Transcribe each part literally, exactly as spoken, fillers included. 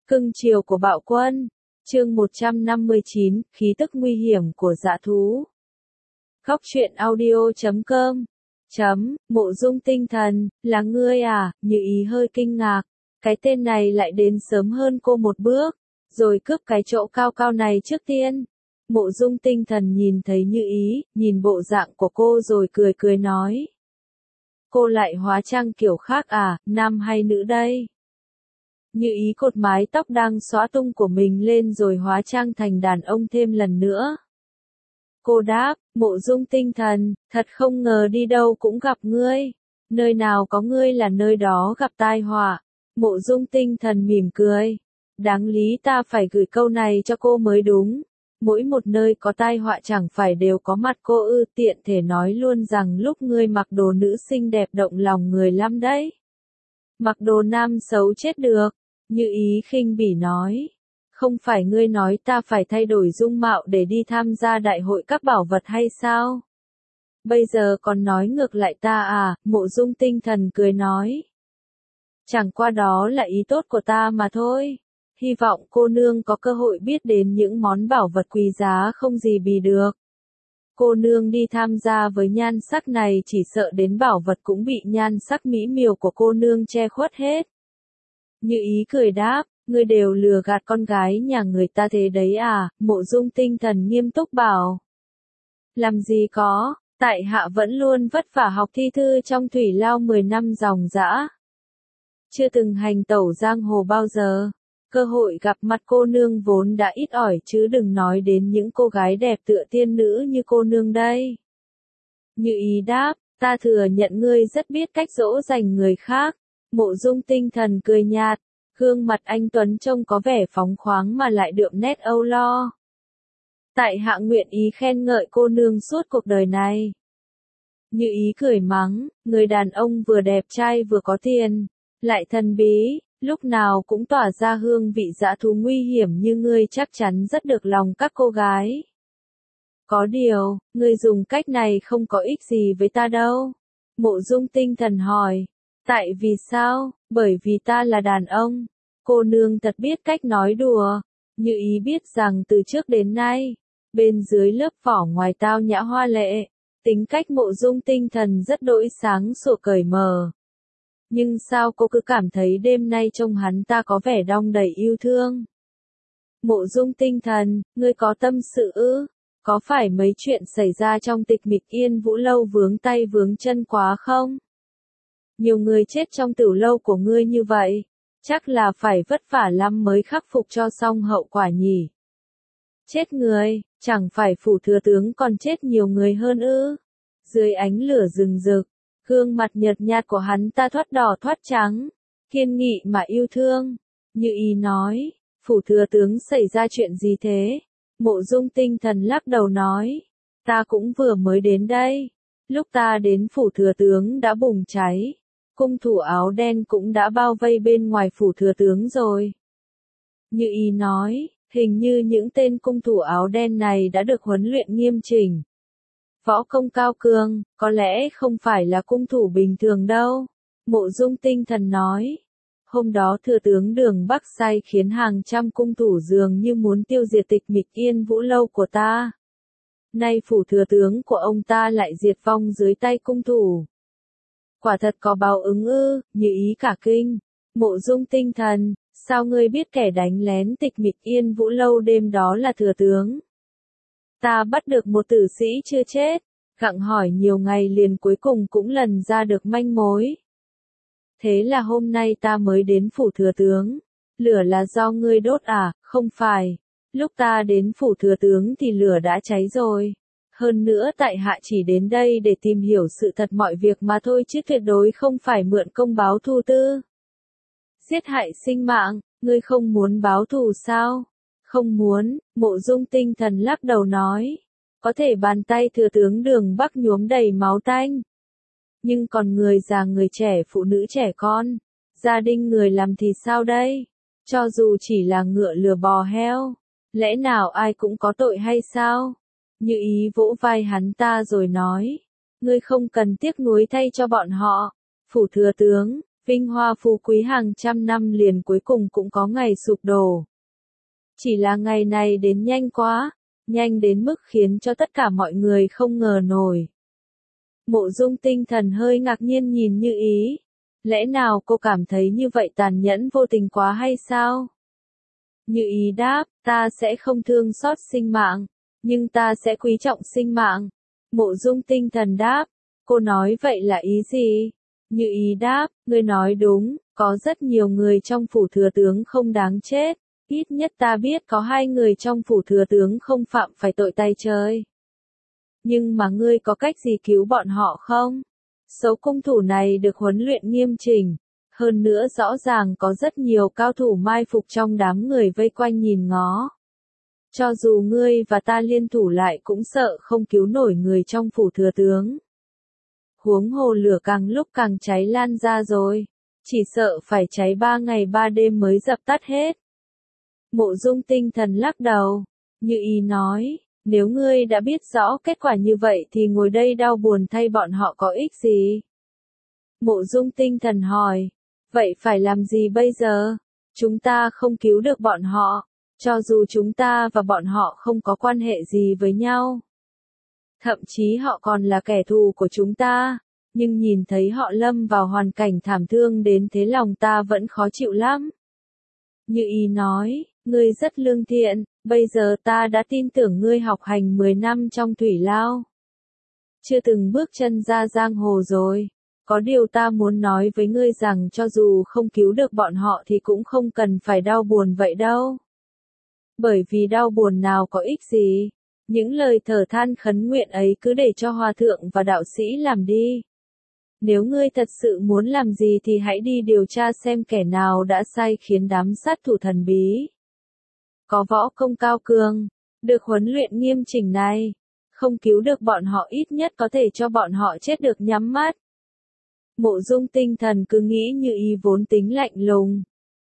Cưng chiều của bạo quân. Chương một trăm năm mươi chín, khí tức nguy hiểm của dã thú. Góc truyện audio chấm com. Chấm, Mộ Dung Tinh Thần, là ngươi à? Như Ý hơi kinh ngạc. Cái tên này lại đến sớm hơn cô một bước, rồi cướp cái chỗ cao cao này trước tiên. Mộ Dung Tinh Thần nhìn thấy Như Ý, nhìn bộ dạng của cô rồi cười cười nói. Cô lại hóa trang kiểu khác à, nam hay nữ đây? Như Ý cột mái tóc đang xóa tung của mình lên rồi hóa trang thành đàn ông thêm lần nữa. Cô đáp, Mộ Dung Tinh Thần, thật không ngờ đi đâu cũng gặp ngươi. Nơi nào có ngươi là nơi đó gặp tai họa. Mộ Dung Tinh Thần mỉm cười. Đáng lý ta phải gửi câu này cho cô mới đúng. Mỗi một nơi có tai họa chẳng phải đều có mặt cô ư, tiện thể nói luôn rằng lúc ngươi mặc đồ nữ xinh đẹp động lòng người lắm đấy. Mặc đồ nam xấu chết được. Như Ý khinh bỉ nói. Không phải ngươi nói ta phải thay đổi dung mạo để đi tham gia đại hội các bảo vật hay sao? Bây giờ còn nói ngược lại ta à? Mộ Dung Tinh Thần cười nói. Chẳng qua đó là ý tốt của ta mà thôi. Hy vọng cô nương có cơ hội biết đến những món bảo vật quý giá không gì bì được. Cô nương đi tham gia với nhan sắc này chỉ sợ đến bảo vật cũng bị nhan sắc mỹ miều của cô nương che khuất hết. Như Ý cười đáp, ngươi đều lừa gạt con gái nhà người ta thế đấy à? Mộ Dung Tinh Thần nghiêm túc bảo. Làm gì có, tại hạ vẫn luôn vất vả học thi thư trong thủy lao mười năm dòng dã. Chưa từng hành tẩu giang hồ bao giờ. Cơ hội gặp mặt cô nương vốn đã ít ỏi chứ đừng nói đến những cô gái đẹp tựa tiên nữ như cô nương đây. Như Ý đáp, ta thừa nhận ngươi rất biết cách dỗ dành người khác. Mộ Dung Tinh Thần cười nhạt, gương mặt anh tuấn trông có vẻ phóng khoáng mà lại đượm nét âu lo. Tại hạ nguyện ý khen ngợi cô nương suốt cuộc đời này. Như Ý cười mắng, người đàn ông vừa đẹp trai vừa có tiền, lại thần bí, lúc nào cũng tỏa ra hương vị dã thú nguy hiểm như ngươi chắc chắn rất được lòng các cô gái. Có điều, ngươi dùng cách này không có ích gì với ta đâu. Mộ Dung Tinh Thần hỏi. Tại vì sao? Bởi vì ta là đàn ông. Cô nương thật biết cách nói đùa. Như Ý biết rằng từ trước đến nay, bên dưới lớp vỏ ngoài tao nhã hoa lệ, tính cách Mộ Dung Tinh Thần rất đỗi sáng sủa cởi mở. Nhưng sao cô cứ cảm thấy đêm nay trông hắn ta có vẻ đong đầy yêu thương? Mộ Dung Tinh Thần, ngươi có tâm sự ư? Có phải mấy chuyện xảy ra trong Tịch Mịch Yên Vũ lâu vướng tay vướng chân quá không? Nhiều người chết trong tửu lâu của ngươi như vậy, chắc là phải vất vả lắm mới khắc phục cho xong hậu quả nhỉ. Chết người, chẳng phải phủ thừa tướng còn chết nhiều người hơn ư? Dưới ánh lửa rừng rực, gương mặt nhợt nhạt của hắn ta thoát đỏ thoát trắng, kiên nghị mà yêu thương. Như Ý nói, phủ thừa tướng xảy ra chuyện gì thế? Mộ Dung Tinh Thần lắc đầu nói, ta cũng vừa mới đến đây. Lúc ta đến phủ thừa tướng đã bùng cháy. Cung thủ áo đen cũng đã bao vây bên ngoài phủ thừa tướng rồi. Như Ý nói, hình như những tên cung thủ áo đen này đã được huấn luyện nghiêm chỉnh. Võ công cao cường, có lẽ không phải là cung thủ bình thường đâu. Mộ Dung Tinh Thần nói. Hôm đó thừa tướng Đường Bắc sai khiến hàng trăm cung thủ dường như muốn tiêu diệt Tịch Mịch Yên Vũ lâu của ta. Nay phủ thừa tướng của ông ta lại diệt vong dưới tay cung thủ. Quả thật có báo ứng ư? Như Ý cả kinh. Mộ Dung Tinh Thần, sao ngươi biết kẻ đánh lén Tịch Mịch Yên Vũ lâu đêm đó là thừa tướng? Ta bắt được một tử sĩ chưa chết, gặng hỏi nhiều ngày liền cuối cùng cũng lần ra được manh mối. Thế là hôm nay ta mới đến phủ thừa tướng. Lửa là do ngươi đốt à? Không phải. Lúc ta đến phủ thừa tướng thì lửa đã cháy rồi. Hơn nữa tại hạ chỉ đến đây để tìm hiểu sự thật mọi việc mà thôi chứ tuyệt đối không phải mượn công báo thù tư. Giết hại sinh mạng, ngươi không muốn báo thù sao? Không muốn, Mộ Dung Tinh Thần lắc đầu nói. Có thể bàn tay thừa tướng Đường Bắc nhuốm đầy máu tanh. Nhưng còn người già người trẻ phụ nữ trẻ con, gia đình người làm thì sao đây? Cho dù chỉ là ngựa lừa bò heo, lẽ nào ai cũng có tội hay sao? Như Ý vỗ vai hắn ta rồi nói, ngươi không cần tiếc nuối thay cho bọn họ. Phủ thừa tướng, vinh hoa phú quý hàng trăm năm liền cuối cùng cũng có ngày sụp đổ. Chỉ là ngày này đến nhanh quá, nhanh đến mức khiến cho tất cả mọi người không ngờ nổi. Mộ Dung Tinh Thần hơi ngạc nhiên nhìn Như Ý. Lẽ nào cô cảm thấy như vậy tàn nhẫn vô tình quá hay sao? Như Ý đáp, ta sẽ không thương xót sinh mạng, nhưng ta sẽ quý trọng sinh mạng. Mộ Dung Tinh Thần đáp, cô nói vậy là ý gì? Như Ý đáp, ngươi nói đúng, có rất nhiều người trong phủ thừa tướng không đáng chết. Ít nhất ta biết có hai người trong phủ thừa tướng không phạm phải tội tay trời. Nhưng mà ngươi có cách gì cứu bọn họ không? Số cung thủ này được huấn luyện nghiêm chỉnh. Hơn nữa rõ ràng có rất nhiều cao thủ mai phục trong đám người vây quanh nhìn ngó. Cho dù ngươi và ta liên thủ lại cũng sợ không cứu nổi người trong phủ thừa tướng. Huống hồ lửa càng lúc càng cháy lan ra rồi. Chỉ sợ phải cháy ba ngày ba đêm mới dập tắt hết. Mộ Dung Tinh Thần lắc đầu. Như Ý nói, nếu ngươi đã biết rõ kết quả như vậy thì ngồi đây đau buồn thay bọn họ có ích gì? Mộ Dung Tinh Thần hỏi, vậy phải làm gì bây giờ? Chúng ta không cứu được bọn họ, cho dù chúng ta và bọn họ không có quan hệ gì với nhau. Thậm chí họ còn là kẻ thù của chúng ta, nhưng nhìn thấy họ lâm vào hoàn cảnh thảm thương đến thế lòng ta vẫn khó chịu lắm. Như Ý nói, ngươi rất lương thiện, bây giờ ta đã tin tưởng ngươi học hành mười năm trong thủy lao. Chưa từng bước chân ra giang hồ rồi. Có điều ta muốn nói với ngươi rằng cho dù không cứu được bọn họ thì cũng không cần phải đau buồn vậy đâu. Bởi vì đau buồn nào có ích gì. Những lời thở than khấn nguyện ấy cứ để cho hòa thượng và đạo sĩ làm đi. Nếu ngươi thật sự muốn làm gì thì hãy đi điều tra xem kẻ nào đã sai khiến đám sát thủ thần bí. Có võ công cao cường, được huấn luyện nghiêm chỉnh này. Không cứu được bọn họ ít nhất có thể cho bọn họ chết được nhắm mắt. Mộ Dung Tinh Thần cứ nghĩ Như Ý vốn tính lạnh lùng.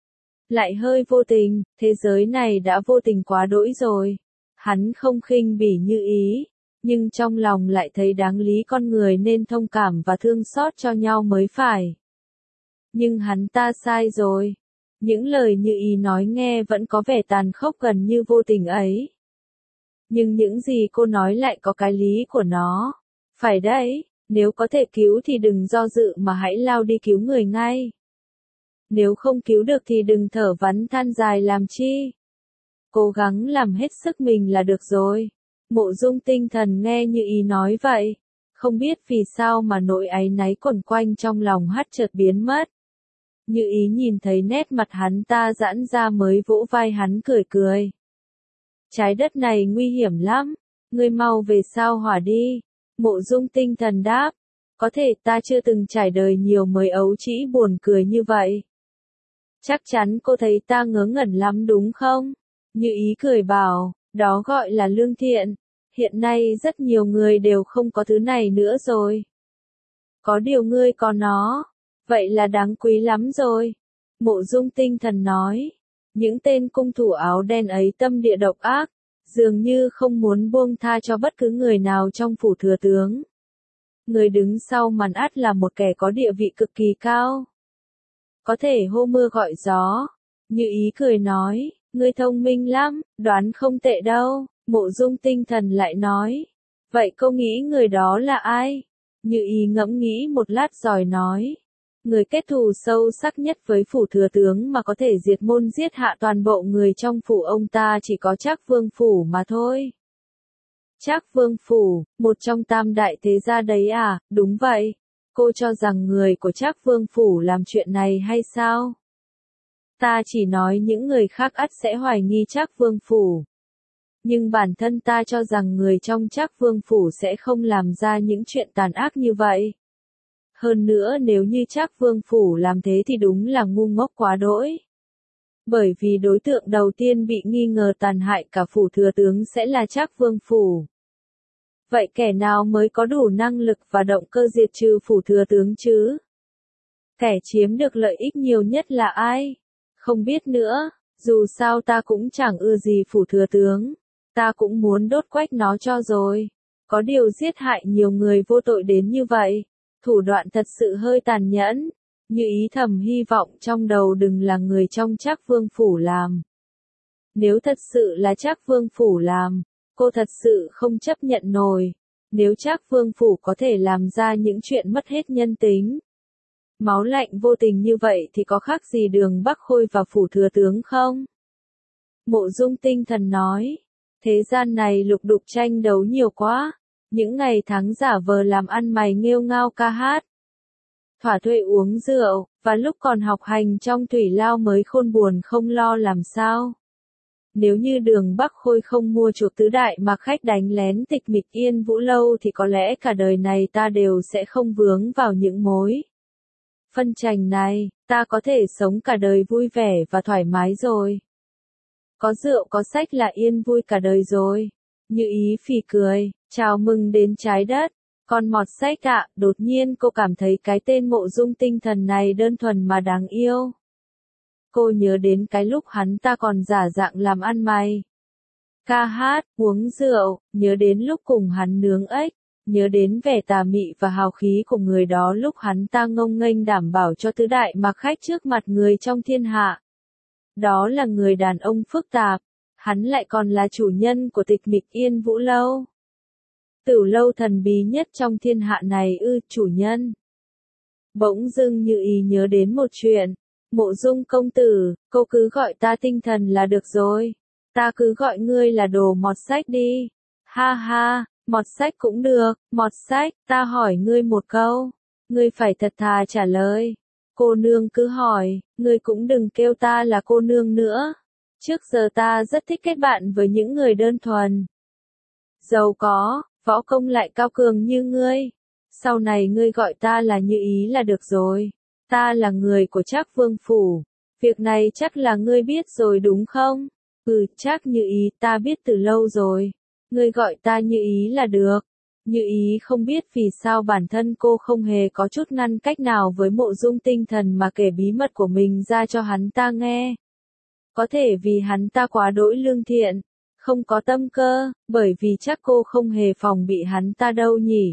Lại hơi vô tình, thế giới này đã vô tình quá đỗi rồi. Hắn không khinh bỉ Như Ý, nhưng trong lòng lại thấy đáng lý con người nên thông cảm và thương xót cho nhau mới phải. Nhưng hắn ta sai rồi. Những lời Như Ý nói nghe vẫn có vẻ tàn khốc gần như vô tình ấy. Nhưng những gì cô nói lại có cái lý của nó. Phải đấy, nếu có thể cứu thì đừng do dự mà hãy lao đi cứu người ngay. Nếu không cứu được thì đừng thở vắn than dài làm chi. Cố gắng làm hết sức mình là được rồi. Mộ Dung Tinh Thần nghe Như Ý nói vậy. Không biết vì sao mà nỗi áy náy quẩn quanh trong lòng hắt chợt biến mất. Như Ý nhìn thấy nét mặt hắn ta giãn ra mới vỗ vai hắn cười cười. Trái đất này nguy hiểm lắm, ngươi mau về sao hỏa đi. Mộ Dung Tinh Thần đáp, có thể ta chưa từng trải đời nhiều mới ấu trĩ buồn cười như vậy. Chắc chắn cô thấy ta ngớ ngẩn lắm đúng không? Như Ý cười bảo, đó gọi là lương thiện. Hiện nay rất nhiều người đều không có thứ này nữa rồi. Có điều ngươi có nó, vậy là đáng quý lắm rồi. Mộ Dung Tinh Thần nói, những tên cung thủ áo đen ấy tâm địa độc ác, dường như không muốn buông tha cho bất cứ người nào trong phủ thừa tướng. Người đứng sau màn ắt là một kẻ có địa vị cực kỳ cao. Có thể hô mưa gọi gió. Như Ý cười nói, ngươi thông minh lắm, đoán không tệ đâu. Mộ Dung Tinh Thần lại nói, vậy cô nghĩ người đó là ai? Như Ý ngẫm nghĩ một lát rồi nói, người kết thù sâu sắc nhất với phủ thừa tướng mà có thể diệt môn giết hạ toàn bộ người trong phủ ông ta chỉ có Trác Vương Phủ mà thôi. Trác Vương Phủ, một trong tam đại thế gia đấy à? Đúng vậy. Cô cho rằng người của Trác Vương Phủ làm chuyện này hay sao? Ta chỉ nói những người khác ắt sẽ hoài nghi Trác Vương Phủ. Nhưng bản thân ta cho rằng người trong Trác Vương Phủ sẽ không làm ra những chuyện tàn ác như vậy. Hơn nữa nếu như Trác Vương Phủ làm thế thì đúng là ngu ngốc quá đỗi. Bởi vì đối tượng đầu tiên bị nghi ngờ tàn hại cả phủ thừa tướng sẽ là Trác Vương Phủ. Vậy kẻ nào mới có đủ năng lực và động cơ diệt trừ phủ thừa tướng chứ? Kẻ chiếm được lợi ích nhiều nhất là ai? Không biết nữa, dù sao ta cũng chẳng ưa gì phủ thừa tướng. Ta cũng muốn đốt quách nó cho rồi. Có điều giết hại nhiều người vô tội đến như vậy. Thủ đoạn thật sự hơi tàn nhẫn. Như ý thầm hy vọng trong đầu đừng là người trong Trác Vương phủ làm. Nếu thật sự là Trác Vương phủ làm, cô thật sự không chấp nhận nổi. Nếu Trác Vương phủ có thể làm ra những chuyện mất hết nhân tính, máu lạnh vô tình như vậy thì có khác gì Đường Bắc Khôi và phủ thừa tướng không? Mộ Dung Tinh Thần nói, thế gian này lục đục tranh đấu nhiều quá, những ngày tháng giả vờ làm ăn mày nghêu ngao ca hát, thỏa thuê uống rượu, và lúc còn học hành trong thủy lao mới khôn buồn không lo làm sao. Nếu như Đường Bắc Khôi không mua chuộc tứ đại Mạc Khách đánh lén tịch mịch Yên Vũ Lâu thì có lẽ cả đời này ta đều sẽ không vướng vào những mối phân tranh này, ta có thể sống cả đời vui vẻ và thoải mái rồi. Có rượu có sách là yên vui cả đời rồi. Như ý phì cười, chào mừng đến trái đất. Con mọt sách ạ, đột nhiên cô cảm thấy cái tên Mộ Dung Tinh Thần này đơn thuần mà đáng yêu. Cô nhớ đến cái lúc hắn ta còn giả dạng làm ăn mày, ca hát, uống rượu, nhớ đến lúc cùng hắn nướng ếch, nhớ đến vẻ tà mị và hào khí của người đó lúc hắn ta ngông nghênh đảm bảo cho tứ đại Mạc Khách trước mặt người trong thiên hạ. Đó là người đàn ông phức tạp, hắn lại còn là chủ nhân của tịch mịch Yên Vũ Lâu. Tửu lâu thần bí nhất trong thiên hạ này ư, chủ nhân. Bỗng dưng Như ý nhớ đến một chuyện. Mộ Dung công tử, cô cứ gọi ta Tinh Thần là được rồi. Ta cứ gọi ngươi là đồ mọt sách đi. Ha ha, mọt sách cũng được, mọt sách, ta hỏi ngươi một câu. Ngươi phải thật thà trả lời. Cô nương cứ hỏi, ngươi cũng đừng kêu ta là cô nương nữa. Trước giờ ta rất thích kết bạn với những người đơn thuần, giàu có, võ công lại cao cường như ngươi. Sau này ngươi gọi ta là Như ý là được rồi. Ta là người của Trác Vương phủ. Việc này chắc là ngươi biết rồi đúng không? Ừ, chắc Như ý, ta biết từ lâu rồi. Ngươi gọi ta Như ý là được. Như ý không biết vì sao bản thân cô không hề có chút ngăn cách nào với Mộ Dung Tinh Thần mà kể bí mật của mình ra cho hắn ta nghe. Có thể vì hắn ta quá đỗi lương thiện, không có tâm cơ, bởi vì chắc cô không hề phòng bị hắn ta đâu nhỉ.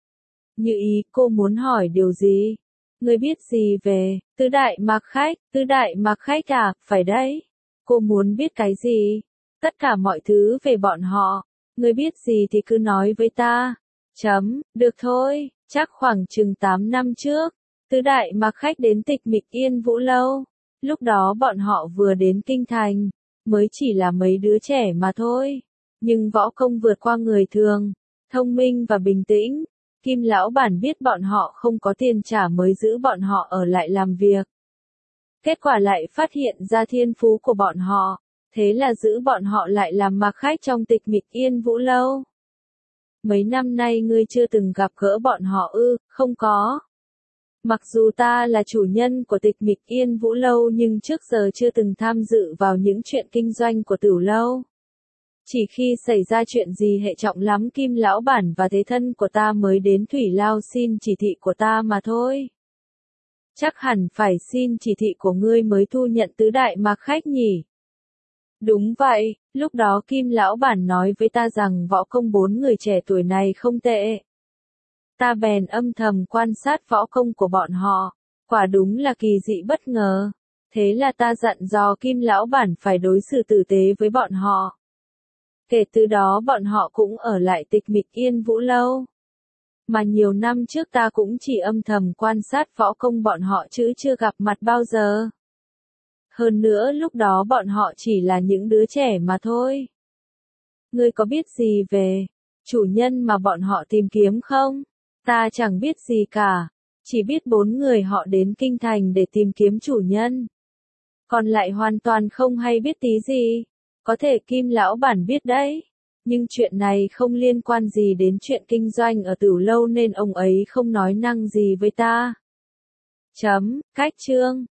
Như ý, cô muốn hỏi điều gì? Ngươi biết gì về tứ đại Mạc Khách? Tứ đại Mạc Khách à, phải đấy. Cô muốn biết cái gì? Tất cả mọi thứ về bọn họ. Ngươi biết gì thì cứ nói với ta. Chấm, được thôi, chắc khoảng chừng tám năm trước, tứ đại Mạc Khách đến tịch mịch Yên Vũ Lâu. Lúc đó bọn họ vừa đến kinh thành, mới chỉ là mấy đứa trẻ mà thôi. Nhưng võ công vượt qua người thường, thông minh và bình tĩnh. Kim lão bản biết bọn họ không có tiền trả mới giữ bọn họ ở lại làm việc. Kết quả lại phát hiện ra thiên phú của bọn họ, thế là giữ bọn họ lại làm Mạc Khách trong tịch mịch Yên Vũ Lâu. Mấy năm nay ngươi chưa từng gặp gỡ bọn họ ư? Không có. Mặc dù ta là chủ nhân của tịch mịch Yên Vũ Lâu nhưng trước giờ chưa từng tham dự vào những chuyện kinh doanh của Tửu Lâu. Chỉ khi xảy ra chuyện gì hệ trọng lắm Kim lão bản và thế thân của ta mới đến Thủy Lao xin chỉ thị của ta mà thôi. Chắc hẳn phải xin chỉ thị của ngươi mới thu nhận tứ đại Mạc Khách nhỉ? Đúng vậy, lúc đó Kim lão bản nói với ta rằng võ công bốn người trẻ tuổi này không tệ. Ta bèn âm thầm quan sát võ công của bọn họ, quả đúng là kỳ dị bất ngờ. Thế là ta dặn dò Kim lão bản phải đối xử tử tế với bọn họ. Kể từ đó bọn họ cũng ở lại tịch mịch Yên Vũ Lâu. Mà nhiều năm trước ta cũng chỉ âm thầm quan sát võ công bọn họ chứ chưa gặp mặt bao giờ. Hơn nữa lúc đó bọn họ chỉ là những đứa trẻ mà thôi. Ngươi có biết gì về chủ nhân mà bọn họ tìm kiếm không? Ta chẳng biết gì cả. Chỉ biết bốn người họ đến kinh thành để tìm kiếm chủ nhân. Còn lại hoàn toàn không hay biết tí gì. Có thể Kim lão bản biết đấy. Nhưng chuyện này không liên quan gì đến chuyện kinh doanh ở Tửu Lâu nên ông ấy không nói năng gì với ta. Chấm, cách chương.